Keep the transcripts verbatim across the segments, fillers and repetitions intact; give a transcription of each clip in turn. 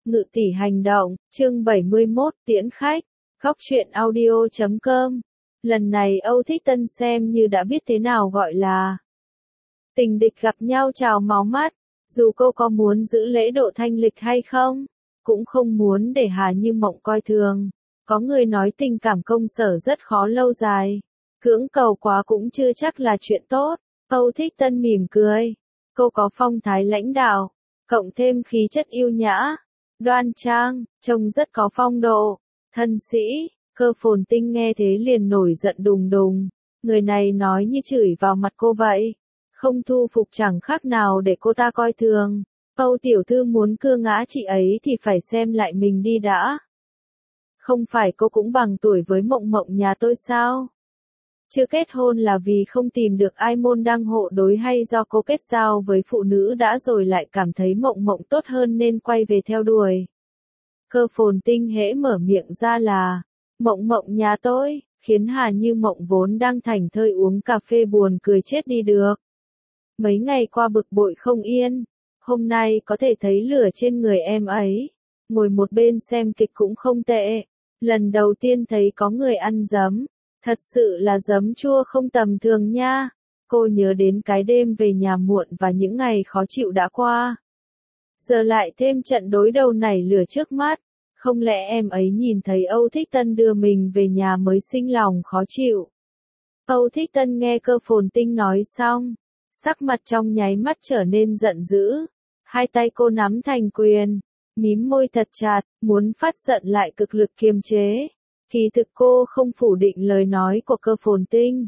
Ngự tỷ hành động, chương bảy mươi mốt, tiễn khách, góc truyện audio chấm com. Lần này Âu Thích Tân xem như đã biết thế nào gọi là tình địch gặp nhau trào máu mắt, dù cô có muốn giữ lễ độ thanh lịch hay không, cũng không muốn để Hà Như Mộng coi thường. Có người nói tình cảm công sở rất khó lâu dài, cưỡng cầu quá cũng chưa chắc là chuyện tốt. Âu Thích Tân mỉm cười, cô có phong thái lãnh đạo, cộng thêm khí chất yêu nhã, đoan trang, trông rất có phong độ, thân sĩ. Cơ Phồn Tinh nghe thế liền nổi giận đùng đùng, người này nói như chửi vào mặt cô vậy, không thu phục chẳng khác nào để cô ta coi thường. Âu tiểu thư muốn cưa ngã chị ấy thì phải xem lại mình đi đã. Không phải cô cũng bằng tuổi với Mộng Mộng nhà tôi sao? Chưa kết hôn là vì không tìm được ai môn đăng hộ đối, hay do cô kết giao với phụ nữ đã rồi lại cảm thấy Mộng Mộng tốt hơn nên quay về theo đuổi? Cơ Phồn Tinh hễ mở miệng ra là Mộng Mộng nhà tôi, khiến Hà Như Mộng vốn đang thảnh thơi uống cà phê buồn cười chết đi được. Mấy ngày qua bực bội không yên, hôm nay có thể thấy lửa trên người em ấy, ngồi một bên xem kịch cũng không tệ. Lần đầu tiên thấy có người ăn giấm, thật sự là giấm chua không tầm thường nha. Cô nhớ đến cái đêm về nhà muộn và những ngày khó chịu đã qua. Giờ lại thêm trận đối đầu nảy lửa trước mắt. Không lẽ em ấy nhìn thấy Âu Thích Tân đưa mình về nhà mới sinh lòng khó chịu? Âu Thích Tân nghe Cơ Phồn Tinh nói xong, sắc mặt trong nháy mắt trở nên giận dữ. Hai tay cô nắm thành quyền, mím môi thật chặt, muốn phát giận lại cực lực kiềm chế. Kỳ thực cô không phủ định lời nói của Cơ Phồn Tinh.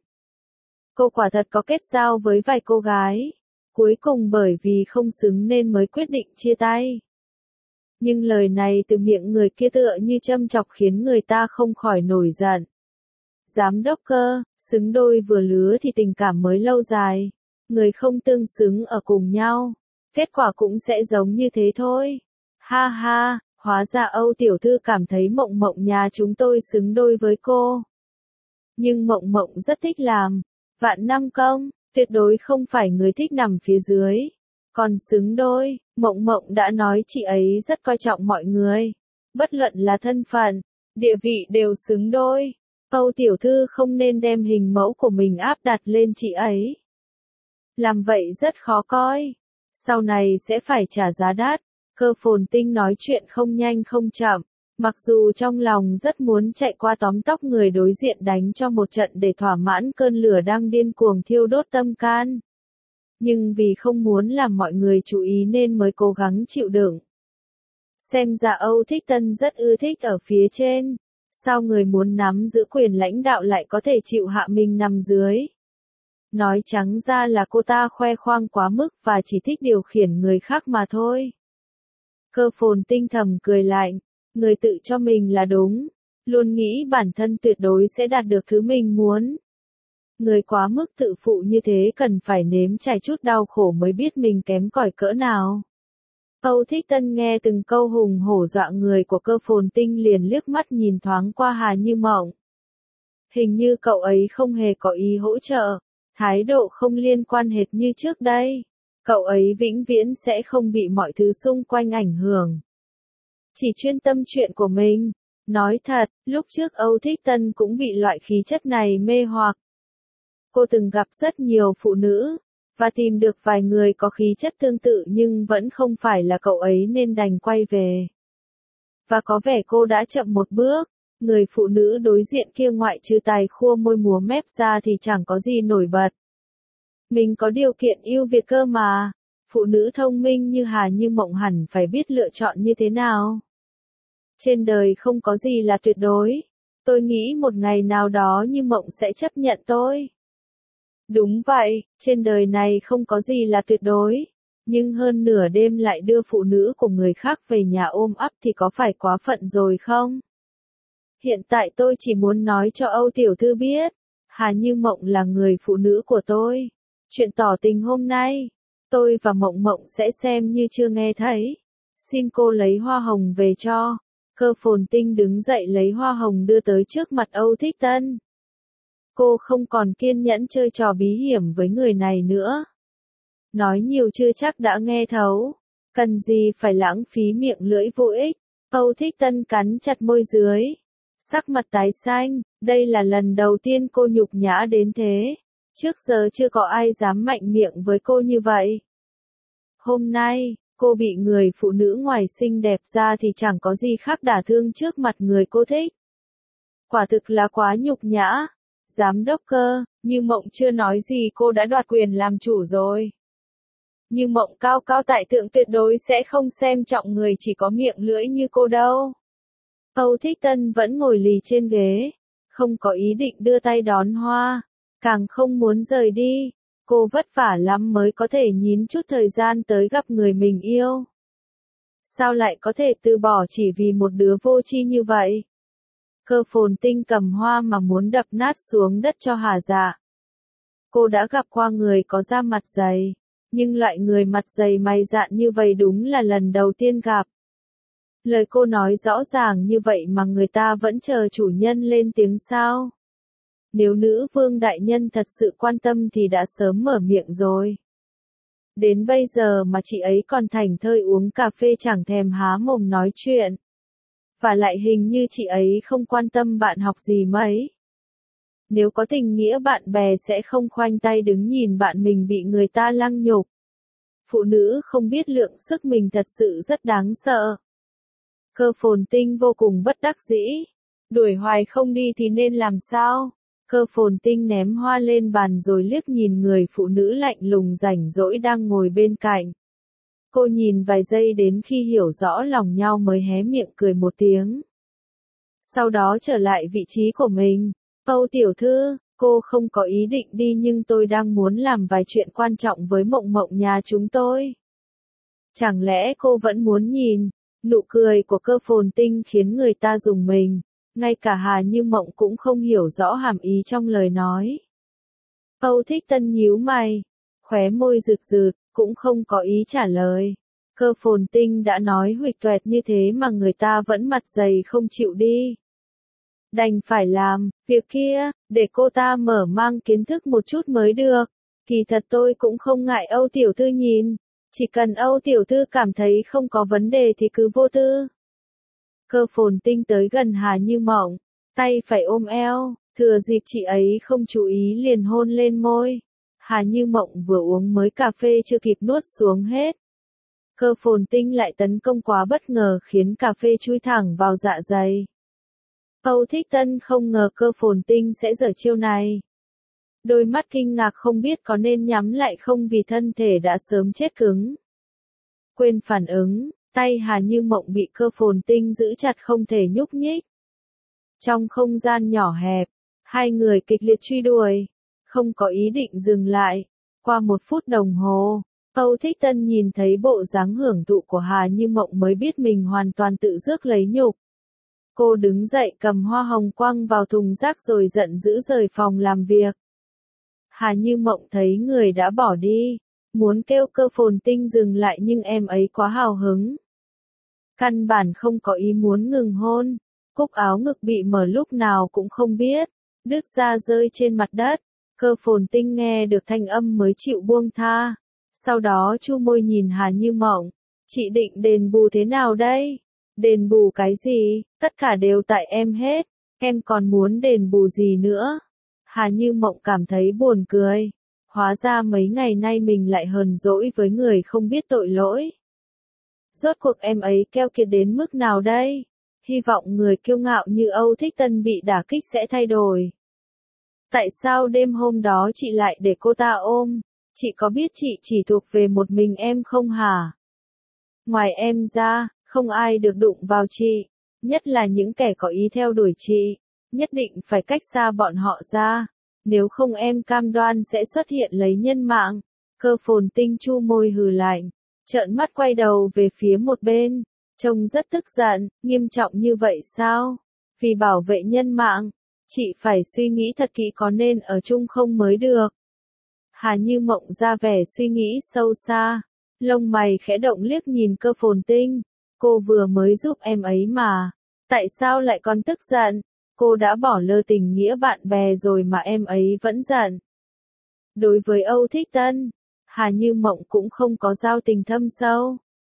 Cô quả thật có kết giao với vài cô gái, cuối cùng bởi vì không xứng nên mới quyết định chia tay. Nhưng lời này từ miệng người kia tựa như châm chọc khiến người ta không khỏi nổi giận. Giám đốc Cơ, xứng đôi vừa lứa thì tình cảm mới lâu dài, người không tương xứng ở cùng nhau, kết quả cũng sẽ giống như thế thôi. Ha ha, hóa ra Âu tiểu thư cảm thấy Mộng Mộng nhà chúng tôi xứng đôi với cô. Nhưng Mộng Mộng rất thích làm vạn năm công, tuyệt đối không phải người thích nằm phía dưới. Còn xứng đôi, Mộng Mộng đã nói chị ấy rất coi trọng mọi người, bất luận là thân phận, địa vị đều xứng đôi. Âu tiểu thư không nên đem hình mẫu của mình áp đặt lên chị ấy. Làm vậy rất khó coi, sau này sẽ phải trả giá đắt. Cơ Phồn Tinh nói chuyện không nhanh không chậm, mặc dù trong lòng rất muốn chạy qua tóm tóc người đối diện đánh cho một trận để thỏa mãn cơn lửa đang điên cuồng thiêu đốt tâm can. Nhưng vì không muốn làm mọi người chú ý nên mới cố gắng chịu đựng. Xem ra Âu Thích Tân rất ưa thích ở phía trên, sao người muốn nắm giữ quyền lãnh đạo lại có thể chịu hạ mình nằm dưới. Nói trắng ra là cô ta khoe khoang quá mức và chỉ thích điều khiển người khác mà thôi. Cơ Phồn Tinh thầm cười lạnh, người tự cho mình là đúng, luôn nghĩ bản thân tuyệt đối sẽ đạt được thứ mình muốn. Người quá mức tự phụ như thế cần phải nếm trải chút đau khổ mới biết mình kém cỏi cỡ nào. Âu Thích Tân nghe từng câu hùng hổ dọa người của Cơ Phồn Tinh liền liếc mắt nhìn thoáng qua Hà Như Mộng. Hình như cậu ấy không hề có ý hỗ trợ, thái độ không liên quan hệt như trước đây. Cậu ấy vĩnh viễn sẽ không bị mọi thứ xung quanh ảnh hưởng, chỉ chuyên tâm chuyện của mình. Nói thật, lúc trước Âu Thích Tân cũng bị loại khí chất này mê hoặc. Cô từng gặp rất nhiều phụ nữ, và tìm được vài người có khí chất tương tự nhưng vẫn không phải là cậu ấy nên đành quay về. Và có vẻ cô đã chậm một bước, người phụ nữ đối diện kia ngoại trừ tài khua môi múa mép ra thì chẳng có gì nổi bật. Mình có điều kiện ưu việt cơ mà, phụ nữ thông minh như Hà Như Mộng hẳn phải biết lựa chọn như thế nào. Trên đời không có gì là tuyệt đối, tôi nghĩ một ngày nào đó Như Mộng sẽ chấp nhận tôi. Đúng vậy, trên đời này không có gì là tuyệt đối, nhưng hơn nửa đêm lại đưa phụ nữ của người khác về nhà ôm ấp thì có phải quá phận rồi không? Hiện tại tôi chỉ muốn nói cho Âu tiểu thư biết, Hà Như Mộng là người phụ nữ của tôi. Chuyện tỏ tình hôm nay, tôi và Mộng Mộng sẽ xem như chưa nghe thấy. Xin cô lấy hoa hồng về cho. Cơ Phồn Tinh đứng dậy lấy hoa hồng đưa tới trước mặt Âu Thích Tân. Cô không còn kiên nhẫn chơi trò bí hiểm với người này nữa. Nói nhiều chưa chắc đã nghe thấu. Cần gì phải lãng phí miệng lưỡi vô ích. Âu Thích Tân cắn chặt môi dưới. Sắc mặt tái xanh, đây là lần đầu tiên cô nhục nhã đến thế. Trước giờ chưa có ai dám mạnh miệng với cô như vậy. Hôm nay, cô bị người phụ nữ ngoài xinh đẹp ra thì chẳng có gì khác đả thương trước mặt người cô thích. Quả thực là quá nhục nhã. Giám đốc cơ, Như Mộng chưa nói gì cô đã đoạt quyền làm chủ rồi. Như Mộng cao cao tại thượng tuyệt đối sẽ không xem trọng người chỉ có miệng lưỡi như cô đâu. Âu Thích Tân vẫn ngồi lì trên ghế, không có ý định đưa tay đón hoa, càng không muốn rời đi. Cô vất vả lắm mới có thể nhín chút thời gian tới gặp người mình yêu. Sao lại có thể từ bỏ chỉ vì một đứa vô tri như vậy? Cơ Phồn Tinh cầm hoa mà muốn đập nát xuống đất cho Hà Dạ. Cô đã gặp qua người có da mặt dày, nhưng loại người mặt dày mày dạn như vậy đúng là lần đầu tiên gặp. Lời cô nói rõ ràng như vậy mà người ta vẫn chờ chủ nhân lên tiếng sao? Nếu nữ vương đại nhân thật sự quan tâm thì đã sớm mở miệng rồi. Đến bây giờ mà chị ấy còn thảnh thơi uống cà phê chẳng thèm há mồm nói chuyện. Và lại hình như chị ấy không quan tâm bạn học gì mấy. Nếu có tình nghĩa bạn bè sẽ không khoanh tay đứng nhìn bạn mình bị người ta lăng nhục. Phụ nữ không biết lượng sức mình thật sự rất đáng sợ. Cơ Phồn Tinh vô cùng bất đắc dĩ. Đuổi hoài không đi thì nên làm sao? Cơ Phồn Tinh ném hoa lên bàn rồi liếc nhìn người phụ nữ lạnh lùng rảnh rỗi đang ngồi bên cạnh. Cô nhìn vài giây đến khi hiểu rõ lòng nhau mới hé miệng cười một tiếng. Sau đó trở lại vị trí của mình. Âu tiểu thư, cô không có ý định đi nhưng tôi đang muốn làm vài chuyện quan trọng với Mộng Mộng nhà chúng tôi. Chẳng lẽ cô vẫn muốn nhìn? Nụ cười của Cơ Phồn Tinh khiến người ta rùng mình. Ngay cả Hà Như Mộng cũng không hiểu rõ hàm ý trong lời nói. Âu Thích Tân nhíu mày, khóe môi rực rực, cũng không có ý trả lời. Cơ Phồn Tinh đã nói huỵch toẹt như thế mà người ta vẫn mặt dày không chịu đi. Đành phải làm, việc kia, để cô ta mở mang kiến thức một chút mới được. Kỳ thật tôi cũng không ngại Âu tiểu thư nhìn, chỉ cần Âu tiểu thư cảm thấy không có vấn đề thì cứ vô tư. Cơ Phồn Tinh tới gần Hà Như Mộng, tay phải ôm eo, thừa dịp chị ấy không chú ý liền hôn lên môi. Hà Như Mộng vừa uống mới cà phê chưa kịp nuốt xuống hết. Cơ Phồn Tinh lại tấn công quá bất ngờ khiến cà phê chui thẳng vào dạ dày. Âu Thích Tân không ngờ Cơ Phồn Tinh sẽ giở chiêu này. Đôi mắt kinh ngạc không biết có nên nhắm lại không vì thân thể đã sớm chết cứng. Quên phản ứng, tay Hà Như Mộng bị Cơ Phồn Tinh giữ chặt không thể nhúc nhích. Trong không gian nhỏ hẹp, hai người kịch liệt truy đuổi, không có ý định dừng lại. Qua một phút đồng hồ, Âu Thích Tân nhìn thấy bộ dáng hưởng thụ của Hà Như Mộng mới biết mình hoàn toàn tự rước lấy nhục. Cô đứng dậy cầm hoa hồng quăng vào thùng rác rồi giận dữ rời phòng làm việc. Hà Như Mộng thấy người đã bỏ đi, muốn kêu Cơ Phồn Tinh dừng lại nhưng em ấy quá hào hứng. Căn bản không có ý muốn ngừng hôn, cúc áo ngực bị mở lúc nào cũng không biết, đứt ra rơi trên mặt đất. Cơ Phồn Tinh nghe được thanh âm mới chịu buông tha. Sau đó chu môi nhìn Hà Như Mộng, chị định đền bù thế nào đây? Đền bù cái gì, tất cả đều tại em hết, em còn muốn đền bù gì nữa? Hà Như Mộng cảm thấy buồn cười, hóa ra mấy ngày nay mình lại hờn dỗi với người không biết tội lỗi. Rốt cuộc em ấy keo kiệt đến mức nào đây? Hy vọng người kiêu ngạo như Âu Thích Tân bị đả kích sẽ thay đổi. Tại sao đêm hôm đó chị lại để cô ta ôm? Chị có biết chị chỉ thuộc về một mình em không hả? Ngoài em ra, không ai được đụng vào chị, nhất là những kẻ có ý theo đuổi chị, nhất định phải cách xa bọn họ ra, nếu không em cam đoan sẽ xuất hiện lấy nhân mạng. Cơ Phồn Tinh chu môi hừ lạnh, trợn mắt quay đầu về phía một bên, trông rất tức giận, nghiêm trọng như vậy sao? Vì bảo vệ nhân mạng, chị phải suy nghĩ thật kỹ có nên ở chung không mới được. Hà Như Mộng ra vẻ suy nghĩ sâu xa, lông mày khẽ động liếc nhìn Cơ Phồn Tinh, cô vừa mới giúp em ấy mà, tại sao lại còn tức giận? Cô đã bỏ lơ tình nghĩa bạn bè rồi mà em ấy vẫn giận. Đối với Âu Thích Tân, Hà Như Mộng cũng không có giao tình thâm sâu,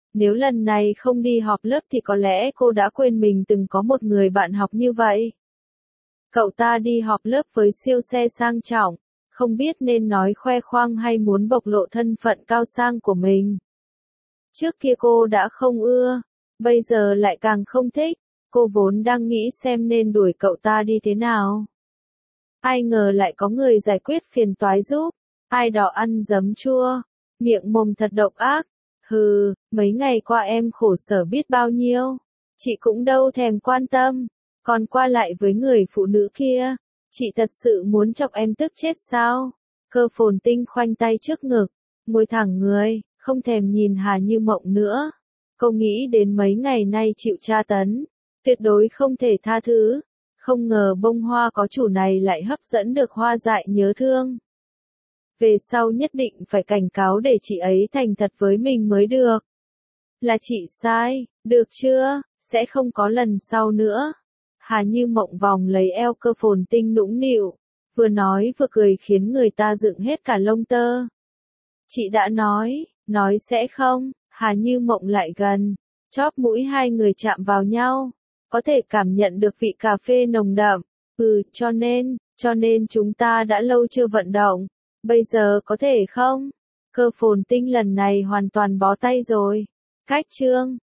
Nếu lần này không đi họp lớp thì có lẽ cô đã quên mình từng có một người bạn học như vậy. Cậu ta đi họp lớp với siêu xe sang trọng, không biết nên nói khoe khoang hay muốn bộc lộ thân phận cao sang của mình. Trước kia cô đã không ưa, bây giờ lại càng không thích, cô vốn đang nghĩ xem nên đuổi cậu ta đi thế nào. Ai ngờ lại có người giải quyết phiền toái giúp, ai đó ăn giấm chua, miệng mồm thật độc ác. Hừ, mấy ngày qua em khổ sở biết bao nhiêu, chị cũng đâu thèm quan tâm, còn qua lại với người phụ nữ kia, chị thật sự muốn chọc em tức chết sao? Cơ Phồn Tinh khoanh tay trước ngực, ngồi thẳng người, không thèm nhìn Hà Như Mộng nữa. Cô nghĩ đến mấy ngày nay chịu tra tấn, tuyệt đối không thể tha thứ, không ngờ bông hoa có chủ này lại hấp dẫn được Hoa Dại nhớ thương. Về sau nhất định phải cảnh cáo để chị ấy thành thật với mình mới được. Là chị sai, được chưa, sẽ không có lần sau nữa. Hà Như Mộng vòng lấy eo Cơ Phồn Tinh nũng nịu, vừa nói vừa cười khiến người ta dựng hết cả lông tơ. Chị đã nói, nói sẽ không, Hà Như Mộng lại gần, chóp mũi hai người chạm vào nhau, có thể cảm nhận được vị cà phê nồng đậm. Ừ, cho nên, cho nên chúng ta đã lâu chưa vận động. Bây giờ có thể không? Cơ Phồn Tinh lần này hoàn toàn bó tay rồi. Cách chương